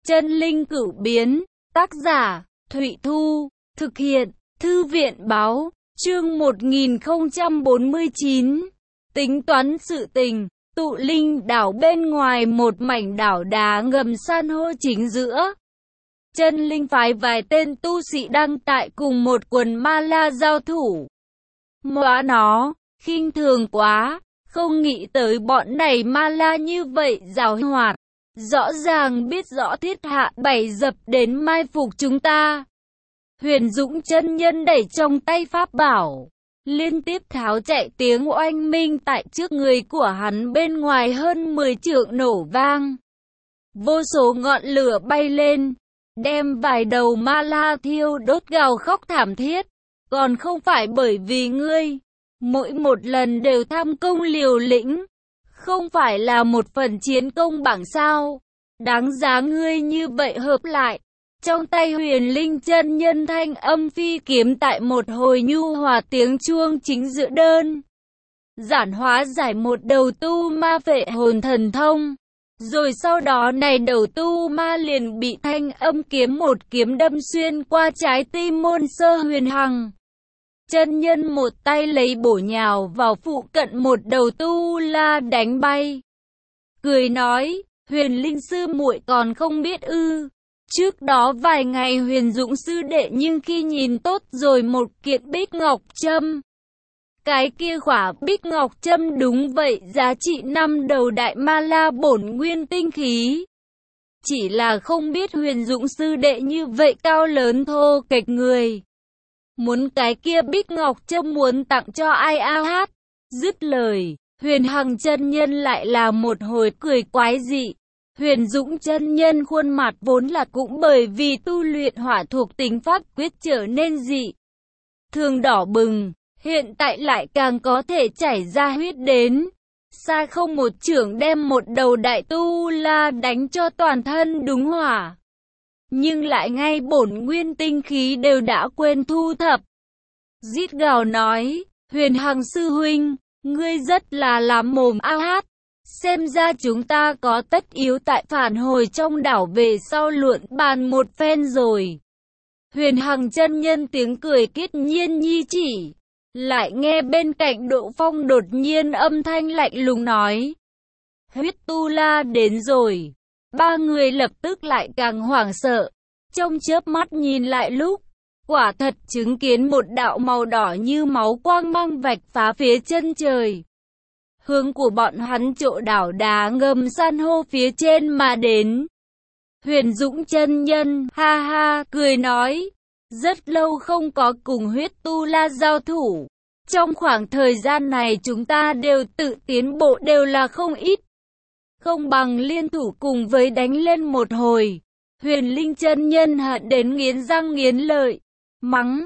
Chân linh cửu biến, tác giả, Thụy Thu, thực hiện, Thư viện báo, chương 1049. Tính toán sự tình, tụ linh đảo bên ngoài một mảnh đảo đá ngầm san hô chính giữa. Chân linh phái vài tên tu sĩ đang tại cùng một quần ma la giao thủ. Móa nó, khinh thường quá, không nghĩ tới bọn này ma la như vậy giàu hoạt. Rõ ràng biết rõ thiết hạ bày dập đến mai phục chúng ta. Huyền Dũng chân nhân đẩy trong tay pháp bảo, liên tiếp tháo chạy tiếng oanh minh tại trước người của hắn bên ngoài hơn 10 trượng nổ vang. Vô số ngọn lửa bay lên, đem vài đầu ma la thiêu đốt gào khóc thảm thiết. Còn không phải bởi vì ngươi, mỗi một lần đều tham công liều lĩnh. Không phải là một phần chiến công bảng sao? Đáng giá ngươi như vậy hợp lại. Trong tay Huyền Linh chân nhân thanh âm phi kiếm tại một hồi nhu hòa tiếng chuông chính giữa đơn. Giản hóa giải một đầu tu ma phệ hồn thần thông. Rồi sau đó này đầu tu ma liền bị thanh âm kiếm một kiếm đâm xuyên qua trái tim môn sơ Huyền Hằng. Chân nhân một tay lấy bổ nhào vào phụ cận một đầu tu la đánh bay. Cười nói, Huyền Linh sư muội còn không biết ư. Trước đó vài ngày Huyền Dũng sư đệ nhưng khi nhìn tốt rồi một kiện bích ngọc trâm. Cái kia khỏa bích ngọc trâm đúng vậy giá trị 5 đầu đại ma la bổn nguyên tinh khí. Chỉ là không biết Huyền Dũng sư đệ như vậy cao lớn thô kệch người. Muốn cái kia bích ngọc trâm muốn tặng cho ai a hát. Dứt lời, Huyền Hằng chân nhân lại là một hồi cười quái dị. Huyền Dũng chân nhân khuôn mặt vốn là cũng bởi vì tu luyện hỏa thuộc tính pháp quyết trở nên dị thường đỏ bừng, hiện tại lại càng có thể chảy ra huyết đến. Xa không một chưởng đem một đầu đại tu la đánh cho toàn thân đúng hỏa. Nhưng lại ngay bổn nguyên tinh khí đều đã quên thu thập. Rít gào nói, Huyền Hằng sư huynh, ngươi rất là lắm mồm a hát. Xem ra chúng ta có tất yếu tại phản hồi trong đảo về sau luận bàn một phen rồi. Huyền Hằng chân nhân tiếng cười kiết nhiên nhi chỉ. Lại nghe bên cạnh Độ Phong đột nhiên âm thanh lạnh lùng nói. Huyết tu la đến rồi. Ba người lập tức lại càng hoảng sợ. Trong chớp mắt nhìn lại lúc, quả thật chứng kiến một đạo màu đỏ như máu quang mang vạch phá phía chân trời. Hướng của bọn hắn chỗ đảo đá ngầm san hô phía trên mà đến. Huyền Dũng chân nhân ha ha cười nói, rất lâu không có cùng huyết tu la giao thủ. Trong khoảng thời gian này chúng ta đều tự tiến bộ đều là không ít. Không bằng liên thủ cùng với đánh lên một hồi. Huyền Linh chân nhân hận đến nghiến răng nghiến lợi. Mắng,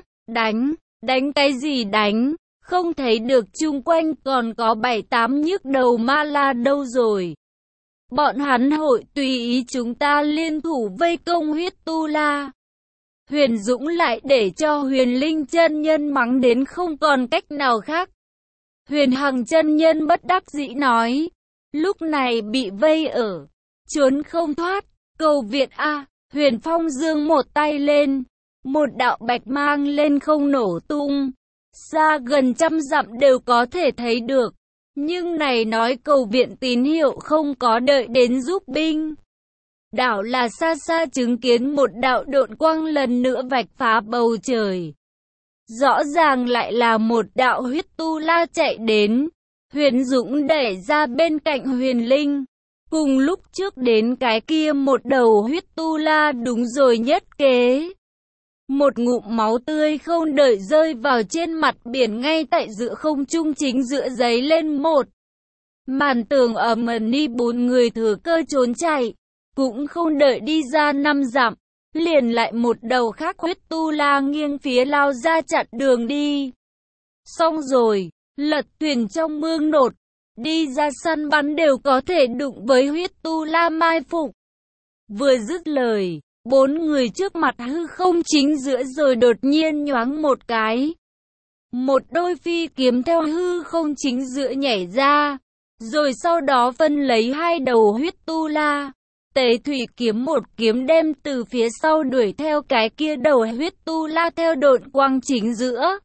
đánh cái gì đánh? Không thấy được chung quanh còn có 7-8 nhức đầu ma la đâu rồi. Bọn hắn hội tùy ý chúng ta liên thủ vây công huyết tu la. Huyền Dũng lại để cho Huyền Linh chân nhân mắng đến không còn cách nào khác. Huyền Hằng chân nhân bất đắc dĩ nói, lúc này bị vây ở, trốn không thoát, cầu viện a. Huyền Phong giương một tay lên, một đạo bạch mang lên không nổ tung. Xa gần 100 dặm đều có thể thấy được. Nhưng này nói cầu viện tín hiệu không có đợi đến giúp binh. Đảo là xa xa chứng kiến một đạo độn quang lần nữa vạch phá bầu trời. Rõ ràng lại là một đạo huyết tu la chạy đến. Huyền Dũng đẩy ra bên cạnh Huyền Linh. Cùng lúc trước đến cái kia một đầu huyết tu la đúng rồi nhất kế. Một ngụm máu tươi không đợi rơi vào trên mặt biển ngay tại giữa không trung chính giữa giấy lên một màn tường ầm ĩ. 4 người thừa cơ trốn chạy, cũng không đợi đi ra 5 dặm, liền lại một đầu khác huyết tu la nghiêng phía lao ra chặn đường đi. Xong rồi, lật thuyền trong mương nột, đi ra săn bắn đều có thể đụng với huyết tu la mai phục. Vừa dứt lời, 4 người trước mặt hư không chính giữa rồi đột nhiên nhoáng một cái. Một đôi phi kiếm theo hư không chính giữa nhảy ra, rồi sau đó phân lấy 2 đầu huyết tu la. Tế thủy kiếm một kiếm đem từ phía sau đuổi theo cái kia đầu huyết tu la theo độn quang chính giữa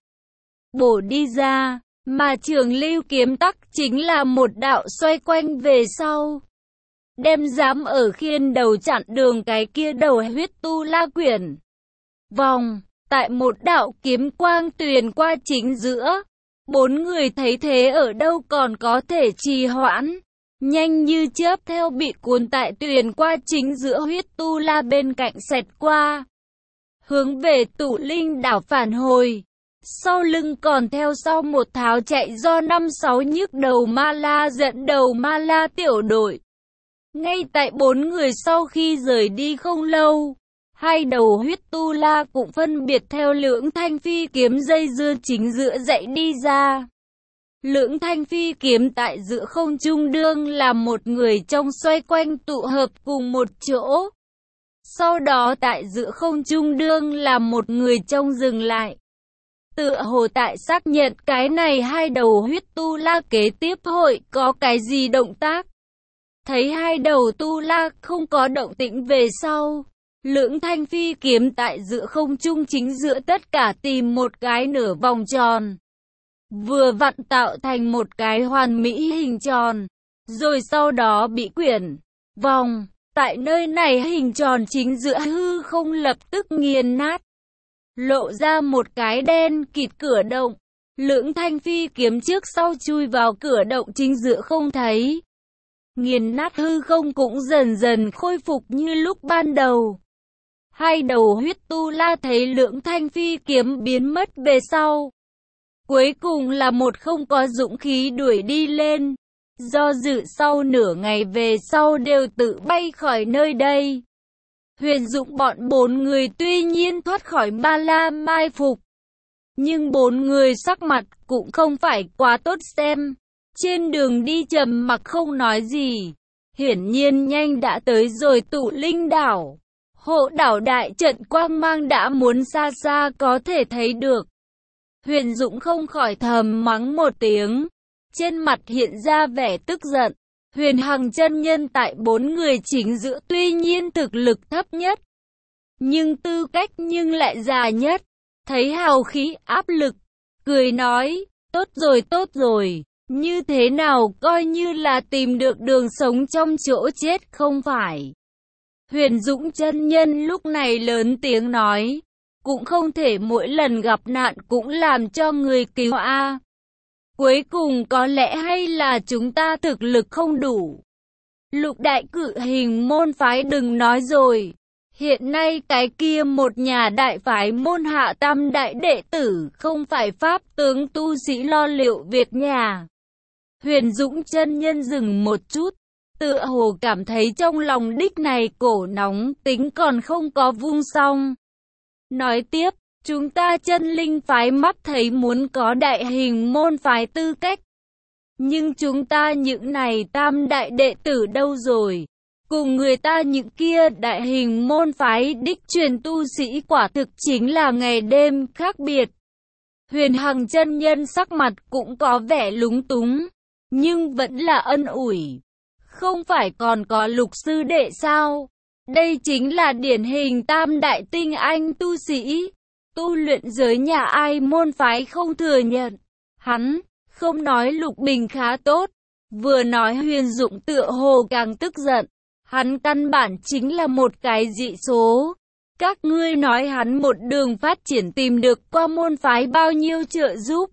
bổ đi ra, mà Trường Lưu kiếm tắc chính là một đạo xoay quanh về sau, đem dám ở khiên đầu chặn đường cái kia đầu huyết tu la quyển vòng. Tại một đạo kiếm quang tuyền qua chính giữa, bốn người thấy thế ở đâu còn có thể trì hoãn, nhanh như chớp theo bị cuốn tại tuyền qua chính giữa huyết tu la bên cạnh xẹt qua, hướng về Tụ Linh đảo phản hồi. Sau lưng còn theo sau một tháo chạy do 5-6 nhức đầu ma la dẫn đầu ma la tiểu đội. Ngay tại bốn người sau khi rời đi không lâu, hai đầu huyết tu la cũng phân biệt theo Lưỡng Thanh Phi kiếm dây dưa chính giữa dãy đi ra. Lưỡng Thanh Phi kiếm tại giữa không trung đương là một người trong xoay quanh tụ hợp cùng một chỗ. Sau đó tại giữa không trung đương là một người trong dừng lại. Tựa hồ tại xác nhận cái này hai đầu huyết tu la kế tiếp hội có cái gì động tác. Thấy hai đầu tu la không có động tĩnh về sau, Lưỡng Thanh Phi kiếm tại giữa không trung chính giữa tất cả tìm một cái nửa vòng tròn, vừa vặn tạo thành một cái hoàn mỹ hình tròn, rồi sau đó bị quyển vòng. Tại nơi này hình tròn chính giữa hư không lập tức nghiền nát, lộ ra một cái đen kịt cửa động. Lưỡng Thanh Phi kiếm trước sau chui vào cửa động chính giữa không thấy. Nghiền nát hư không cũng dần dần khôi phục như lúc ban đầu. Hai đầu huyết tu la thấy Lưỡng Thanh Phi kiếm biến mất về sau, cuối cùng là một không có dũng khí đuổi đi lên. Do dự sau nửa ngày về sau đều tự bay khỏi nơi đây. Huyền Dũng bọn bốn người tuy nhiên thoát khỏi ma la mai phục, nhưng bốn người sắc mặt cũng không phải quá tốt xem. Trên đường đi trầm mặc không nói gì. Hiển nhiên nhanh đã tới rồi Tụ Linh đảo. Hộ đảo đại trận quang mang đã muốn xa xa có thể thấy được. Huyền Dũng không khỏi thầm mắng một tiếng, trên mặt hiện ra vẻ tức giận. Huyền Hằng chân nhân tại bốn người chính giữa tuy nhiên thực lực thấp nhất, nhưng tư cách nhưng lại già nhất. Thấy hào khí áp lực, cười nói, tốt rồi, như thế nào coi như là tìm được đường sống trong chỗ chết không phải. Huyền Dũng chân nhân lúc này lớn tiếng nói, cũng không thể mỗi lần gặp nạn cũng làm cho người cứu a. Cuối cùng có lẽ hay là chúng ta thực lực không đủ. Lục đại cự hình môn phái đừng nói rồi. Hiện nay cái kia một nhà đại phái môn hạ tam đại đệ tử không phải pháp tướng tu sĩ lo liệu việc nhà. Huyền Dũng chân nhân dừng một chút, tựa hồ cảm thấy trong lòng đích này cổ nóng tính còn không có vung xong. Nói tiếp, chúng ta chân linh phái mắt thấy muốn có đại hình môn phái tư cách. Nhưng chúng ta những này tam đại đệ tử đâu rồi? Cùng người ta những kia đại hình môn phái đích truyền tu sĩ quả thực chính là ngày đêm khác biệt. Huyền Hằng chân nhân sắc mặt cũng có vẻ lúng túng, nhưng vẫn là ân ủi. Không phải còn có Lục sư đệ sao? Đây chính là điển hình tam đại tinh anh tu sĩ. Tu luyện giới nhà ai môn phái không thừa nhận. Hắn không nói Lục Bình khá tốt, vừa nói Huyền Dũng tựa hồ càng tức giận. Hắn căn bản chính là một cái dị số. Các ngươi nói hắn một đường phát triển tìm được qua môn phái bao nhiêu trợ giúp.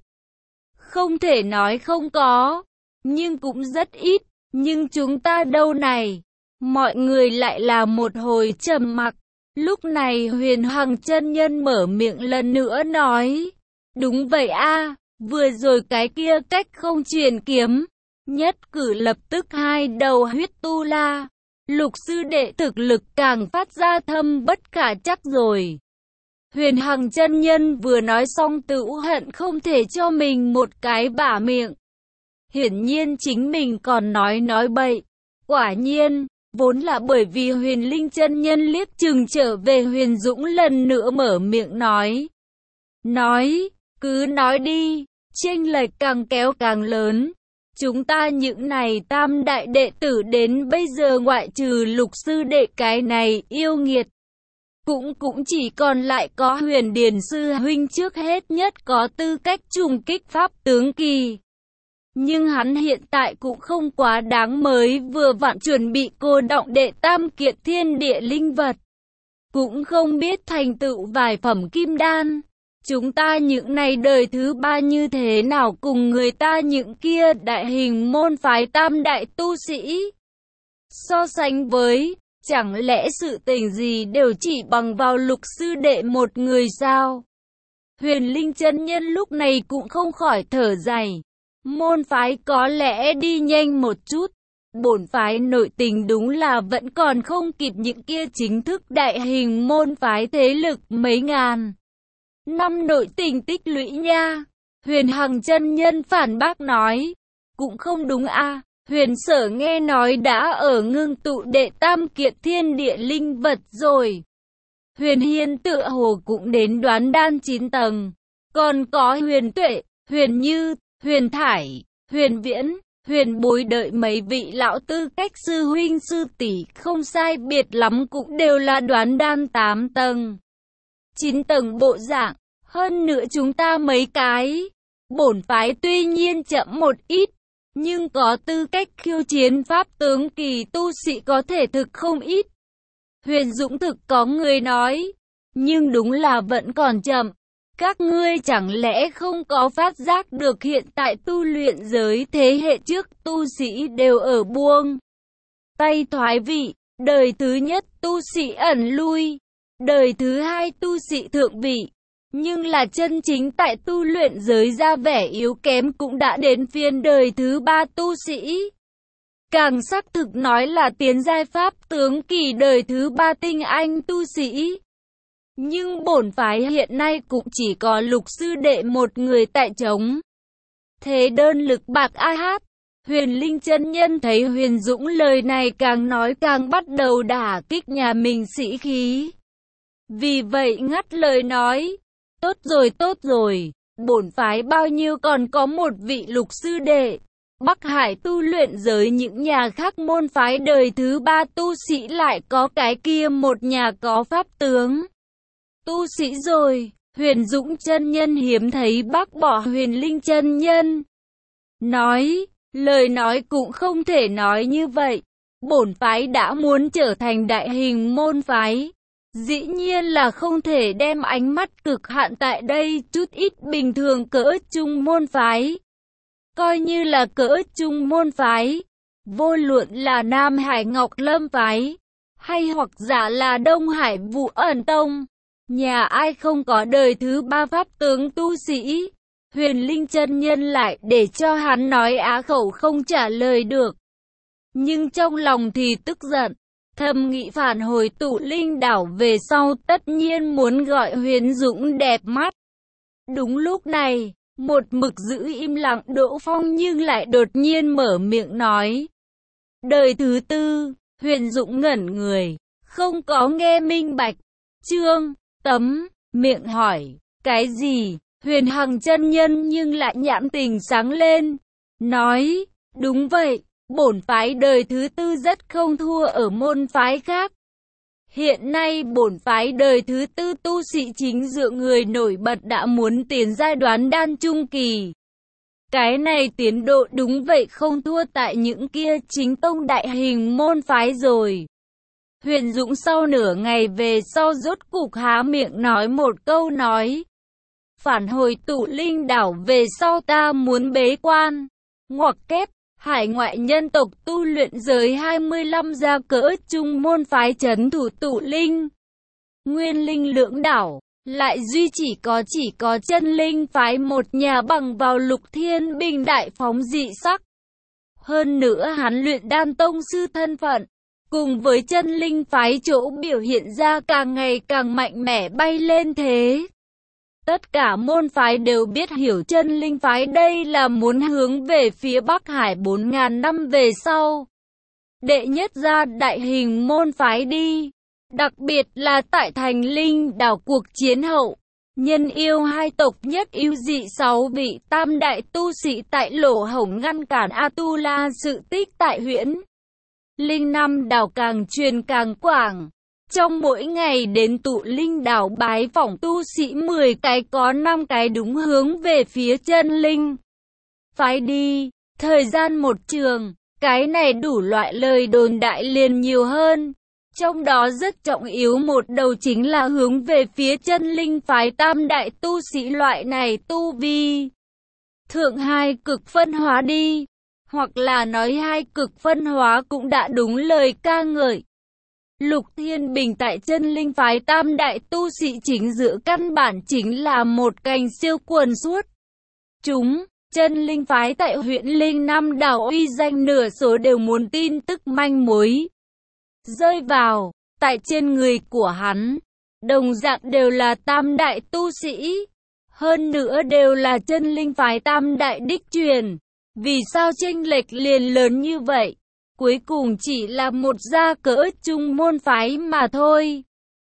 Không thể nói không có, nhưng cũng rất ít. Nhưng chúng ta đâu này? Mọi người lại là một hồi trầm mặc. Lúc này Huyền Hằng chân nhân mở miệng lần nữa nói. Đúng vậy a, vừa rồi cái kia cách không truyền kiếm. Nhất cử lập tức hai đầu huyết tu la. Lục sư đệ thực lực càng phát ra thâm bất khả chắc rồi. Huyền Hằng chân nhân vừa nói xong tự hận không thể cho mình một cái bả miệng. Hiển nhiên chính mình còn nói bậy. Quả nhiên, vốn là bởi vì Huyền Linh chân nhân liếc chừng trở về Huyền Dũng lần nữa mở miệng nói. Nói, cứ nói đi, chênh lệch càng kéo càng lớn. Chúng ta những này tam đại đệ tử đến bây giờ ngoại trừ Lục sư đệ cái này yêu nghiệt, cũng chỉ còn lại có Huyền Điền sư huynh trước hết nhất có tư cách trùng kích pháp tướng kỳ. Nhưng hắn hiện tại cũng không quá đáng, mới vừa vặn chuẩn bị cô động đệ tam kiện thiên địa linh vật. Cũng không biết thành tựu vài phẩm kim đan. Chúng ta những này đời thứ ba như thế nào cùng người ta những kia đại hình môn phái tam đại tu sĩ so sánh với, chẳng lẽ sự tình gì đều chỉ bằng vào Lục sư đệ một người sao? Huyền Linh chân nhân lúc này cũng không khỏi thở dài. Môn phái có lẽ đi nhanh một chút. Bổn phái nội tình đúng là vẫn còn không kịp những kia chính thức đại hình môn phái thế lực mấy ngàn năm nội tình tích lũy nha. Huyền Hằng chân nhân phản bác nói. Cũng không đúng a. Huyền Sở nghe nói đã ở ngưng tụ đệ tam kiện thiên địa linh vật rồi. Huyền Hiên tựa hồ cũng đến đoán đan 9 tầng. Còn có Huyền Tuệ, Huyền Như, Huyền Thải, Huyền Viễn, Huyền Bối đợi mấy vị lão tư cách sư huynh sư tỷ không sai biệt lắm cũng đều là đoán đan 8 tầng. 9 tầng bộ dạng, hơn nữa chúng ta mấy cái. Bổn phái tuy nhiên chậm một ít, nhưng có tư cách khiêu chiến pháp tướng kỳ tu sĩ có thể thực không ít. Huyền Dũng thực có người nói, nhưng đúng là vẫn còn chậm. Các ngươi chẳng lẽ không có phát giác được hiện tại tu luyện giới thế hệ trước tu sĩ đều ở buông tay thoái vị, đời thứ nhất tu sĩ ẩn lui, đời thứ hai tu sĩ thượng vị, nhưng là chân chính tại tu luyện giới ra vẻ yếu kém cũng đã đến phiên đời thứ ba tu sĩ. Càng xác thực nói là tiến giai pháp tướng kỳ đời thứ ba tinh anh tu sĩ. Nhưng bổn phái hiện nay cũng chỉ có Lục sư đệ một người tại trống. Thế đơn lực bạc ai hát. Huyền Linh chân nhân thấy Huyền Dũng lời này càng nói càng bắt đầu đả kích nhà mình sĩ khí. Vì vậy ngắt lời nói. Tốt rồi, bổn phái bao nhiêu còn có một vị Lục sư đệ. Bắc Hải tu luyện giới những nhà khác môn phái đời thứ ba tu sĩ lại có cái kia một nhà có pháp tướng tu sĩ rồi. Huyền Dũng chân nhân hiếm thấy bác bỏ Huyền Linh chân nhân. Nói, lời nói cũng không thể nói như vậy. Bổn phái đã muốn trở thành đại hình môn phái. Dĩ nhiên là không thể đem ánh mắt cực hạn tại đây chút ít bình thường cỡ trung môn phái. Coi như là cỡ trung môn phái. Vô luận là Nam Hải Ngọc Lâm phái, hay hoặc giả là Đông Hải Vũ Ẩn Tông. Nhà ai không có đời thứ ba pháp tướng tu sĩ? Huyền Linh chân nhân lại để cho hắn nói á khẩu không trả lời được. Nhưng trong lòng thì tức giận, thầm nghĩ phản hồi Tụ Linh đảo về sau tất nhiên muốn gọi Huyền Dũng đẹp mắt. Đúng lúc này, một mực giữ im lặng Đỗ Phong nhưng lại đột nhiên mở miệng nói. Đời thứ tư, Huyền Dũng ngẩn người, không có nghe minh bạch. Chương Tấm, miệng hỏi, cái gì? Huyền Hằng chân nhân nhưng lại nhãn tình sáng lên, nói, đúng vậy, bổn phái đời thứ tư rất không thua ở môn phái khác. Hiện nay bổn phái đời thứ tư tu sĩ chính dựa người nổi bật đã muốn tiến giai đoán đan trung kỳ. Cái này tiến độ đúng vậy không thua tại những kia chính tông đại hình môn phái rồi. Huyền Dũng sau nửa ngày về sau rốt cục há miệng nói một câu nói. Phản hồi Tụ Linh đảo về sau ta muốn bế quan. Ngoặc kép, hải ngoại nhân tộc tu luyện giới 25 gia cỡ trung môn phái trấn thủ Tụ Linh. Nguyên linh lưỡng đảo, lại duy chỉ có chân linh phái một nhà bằng vào Lục Thiên Bình đại phóng dị sắc. Hơn nữa hắn luyện đan tông sư thân phận, cùng với chân linh phái chỗ biểu hiện ra càng ngày càng mạnh mẽ bay lên thế. Tất cả môn phái đều biết hiểu chân linh phái đây là muốn hướng về phía Bắc Hải 4.000 năm về sau. Đệ nhất ra đại hình môn phái đi. Đặc biệt là tại thành linh đảo cuộc chiến hậu. Nhân yêu hai tộc nhất yêu dị 6 vị tam đại tu sĩ tại lỗ hổng ngăn cản Atula sự tích tại huyễn Linh Năm đảo càng truyền càng quảng. Trong mỗi ngày đến tụ linh đảo bái phỏng tu sĩ 10 cái có 5 cái đúng hướng về phía chân linh phái đi. Thời gian một trường, cái này đủ loại lời đồn đại liền nhiều hơn. Trong đó rất trọng yếu một đầu chính là hướng về phía chân linh phái tam đại tu sĩ loại này tu vi thượng hai cực phân hóa đi. Hoặc là nói hai cực phân hóa cũng đã đúng lời ca ngợi. Lục Thiên Bình tại chân linh phái tam đại tu sĩ chính giữa căn bản chính là một cành siêu quần suốt. Chúng, chân linh phái tại huyện Linh Nam đảo uy danh nửa số đều muốn tin tức manh mối rơi vào, tại trên người của hắn. Đồng dạng đều là tam đại tu sĩ. Hơn nữa đều là chân linh phái tam đại đích truyền. Vì sao chênh lệch liền lớn như vậy? Cuối cùng chỉ là một gia cỡ trung môn phái mà thôi.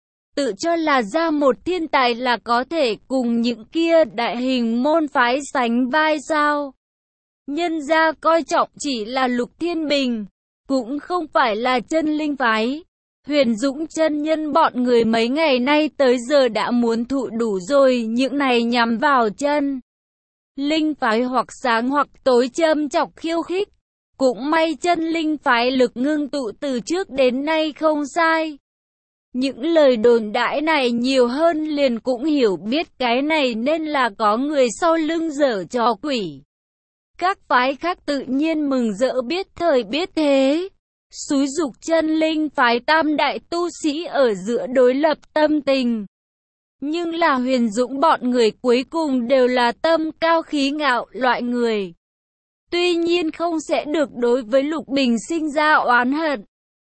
Tự cho là ra một thiên tài là có thể cùng những kia đại hình môn phái sánh vai sao? Nhân gia coi trọng chỉ là Lục Thiên Bình, cũng không phải là chân linh phái. Huyền Dũng chân nhân bọn người mấy ngày nay tới giờ đã muốn thụ đủ rồi những này nhắm vào chân linh phái hoặc sáng hoặc tối châm chọc khiêu khích. Cũng may chân linh phái lực ngưng tụ từ trước đến nay không sai. Những lời đồn đãi này nhiều hơn liền cũng hiểu biết cái này nên là có người sau lưng giở trò quỷ. Các phái khác tự nhiên mừng rỡ biết thời biết thế. Xúi giục chân linh phái tam đại tu sĩ ở giữa đối lập tâm tình. Nhưng là Huyền Dũng bọn người cuối cùng đều là tâm cao khí ngạo loại người. Tuy nhiên không sẽ được đối với Lục Bình sinh ra oán hận.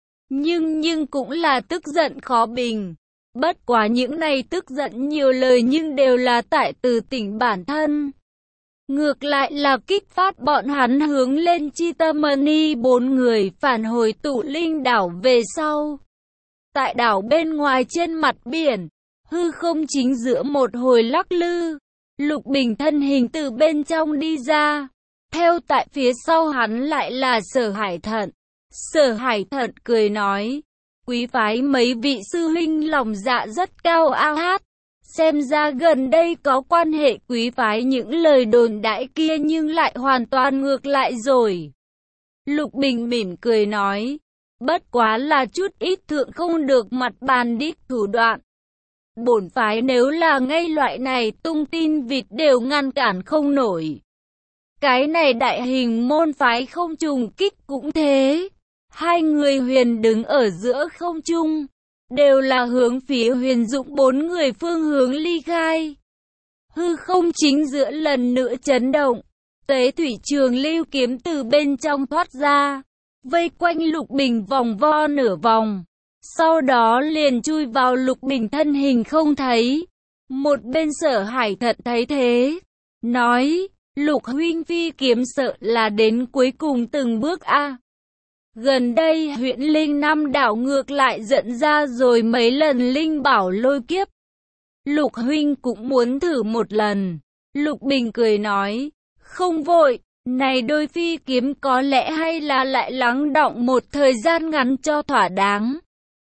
Nhưng cũng là tức giận khó bình. Bất quá những này tức giận nhiều lời nhưng đều là tại từ tỉnh bản thân. Ngược lại là kích phát bọn hắn hướng lên Chitamani 4 người phản hồi tụ linh đảo về sau. Tại đảo bên ngoài trên mặt biển, hư không chính giữa một hồi lắc lư, Lục Bình thân hình từ bên trong đi ra. Theo tại phía sau hắn lại là Sở Hải Thận. Sở Hải Thận cười nói, quý phái mấy vị sư huynh lòng dạ rất cao ao hát. Xem ra gần đây có quan hệ quý phái những lời đồn đãi kia nhưng lại hoàn toàn ngược lại rồi. Lục Bình mỉm cười nói, bất quá là chút ít thượng không được mặt bàn đích thủ đoạn. Bổn phái nếu là ngay loại này tung tin vịt đều ngăn cản không nổi. Cái này đại hình môn phái không trùng kích cũng thế. Hai người Huyền đứng ở giữa không trung, đều là hướng phía Huyền Dũng 4 người phương hướng ly khai. Hư không chính giữa lần nữa chấn động, Tế Thủy Trường Lưu kiếm từ bên trong thoát ra, vây quanh Lục Bình vòng vo nửa vòng. Sau đó liền chui vào Lục Bình thân hình không thấy. Một bên Sở Hải Thận thấy thế, nói, Lục huynh phi kiếm sợ là đến cuối cùng từng bước a. Gần đây huyện Linh Nam đảo ngược lại dẫn ra rồi mấy lần linh bảo lôi kiếp. Lục huynh cũng muốn thử một lần. Lục Bình cười nói, không vội, này đôi phi kiếm có lẽ hay là lại lắng đọng một thời gian ngắn cho thỏa đáng.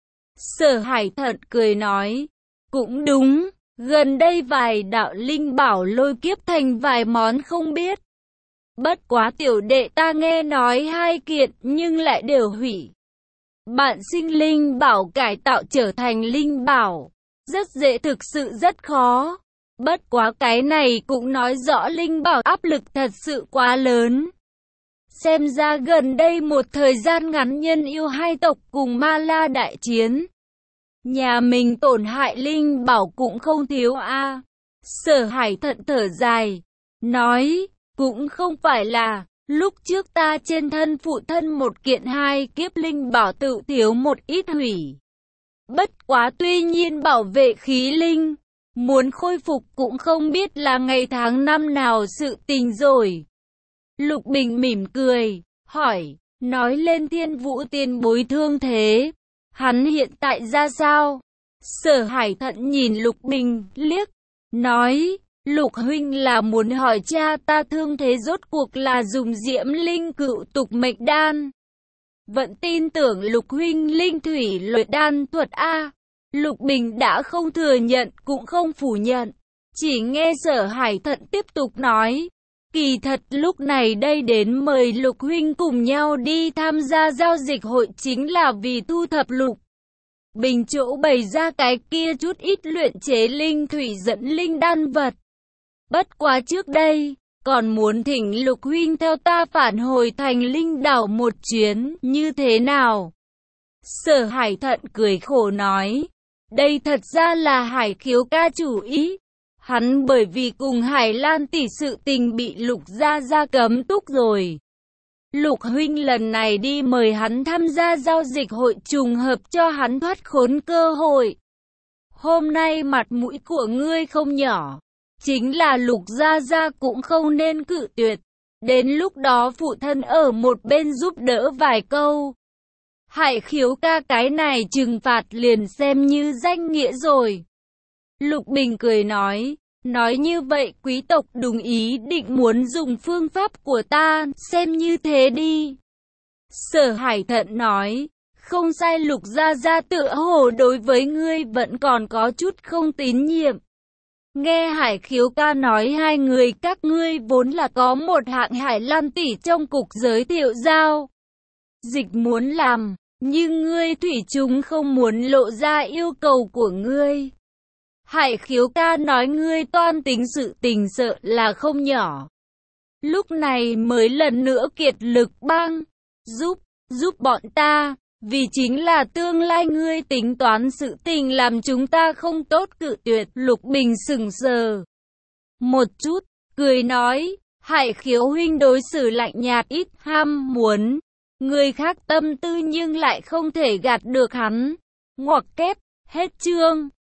Sở Hải Thận cười nói, cũng đúng, gần đây vài đạo linh bảo lôi kiếp thành vài món không biết. Bất quá tiểu đệ ta nghe nói 2 kiện nhưng lại đều hủy. Bạn sinh linh bảo cải tạo trở thành linh bảo, rất dễ thực sự rất khó. Bất quá cái này cũng nói rõ linh bảo áp lực thật sự quá lớn. Xem ra gần đây một thời gian ngắn nhân yêu hai tộc cùng Ma La đại chiến. Nhà mình tổn hại linh bảo cũng không thiếu a. Sở Hải Thận thở dài, nói, cũng không phải là, lúc trước ta trên thân phụ thân một kiện 2 kiếp linh bảo tự thiếu một ít hủy. Bất quá tuy nhiên bảo vệ khí linh, muốn khôi phục cũng không biết là ngày tháng năm nào sự tình rồi. Lục Bình mỉm cười, hỏi, nói lên Thiên Vũ tiền bối thương thế, hắn hiện tại ra sao? Sở Hải Thận nhìn Lục Bình liếc, nói, Lục huynh là muốn hỏi cha ta thương thế rốt cuộc là dùng Diễm Linh Cựu Tục Mệnh Đan. Vẫn tin tưởng Lục huynh linh thủy luyện đan thuật a. Lục Bình đã không thừa nhận cũng không phủ nhận, chỉ nghe Sở Hải Thận tiếp tục nói, kỳ thật lúc này đây đến mời Lục huynh cùng nhau đi tham gia giao dịch hội chính là vì thu thập Lục Bình chỗ bày ra cái kia chút ít luyện chế linh thủy dẫn linh đan vật. Bất quá trước đây, còn muốn thỉnh Lục huynh theo ta phản hồi thành linh đảo một chuyến, như thế nào? Sở Hải Thận cười khổ nói, đây thật ra là Hải Khiếu ca chủ ý. Hắn bởi vì cùng Hải Lan tỷ sự tình bị Lục gia gia cấm túc rồi. Lục huynh lần này đi mời hắn tham gia giao dịch hội trùng hợp cho hắn thoát khốn cơ hội. Hôm nay mặt mũi của ngươi không nhỏ, chính là Lục gia gia cũng không nên cự tuyệt. Đến lúc đó phụ thân ở một bên giúp đỡ vài câu. Hải Khiếu ca cái này trừng phạt liền xem như danh nghĩa rồi. Lục Bình cười nói như vậy quý tộc đúng ý định muốn dùng phương pháp của ta, xem như thế đi. Sở Hải Thận nói, không sai, Lục gia gia tựa hồ đối với ngươi vẫn còn có chút không tín nhiệm. Nghe Hải Khiếu ca nói hai người các ngươi vốn là có một hạng Hải Lan tỷ trong cục giới thiệu giao dịch muốn làm, nhưng ngươi thủy chung không muốn lộ ra yêu cầu của ngươi. Hải Khiếu ca nói ngươi toan tính sự tình sợ là không nhỏ. Lúc này mới lần nữa kiệt lực băng, giúp bọn ta, vì chính là tương lai ngươi tính toán sự tình làm chúng ta không tốt cự tuyệt. Lục Bình sững sờ một chút, cười nói, Hải Khiếu huynh đối xử lạnh nhạt ít ham muốn. Người khác tâm tư nhưng lại không thể gạt được hắn. Ngoặc kép, hết chương.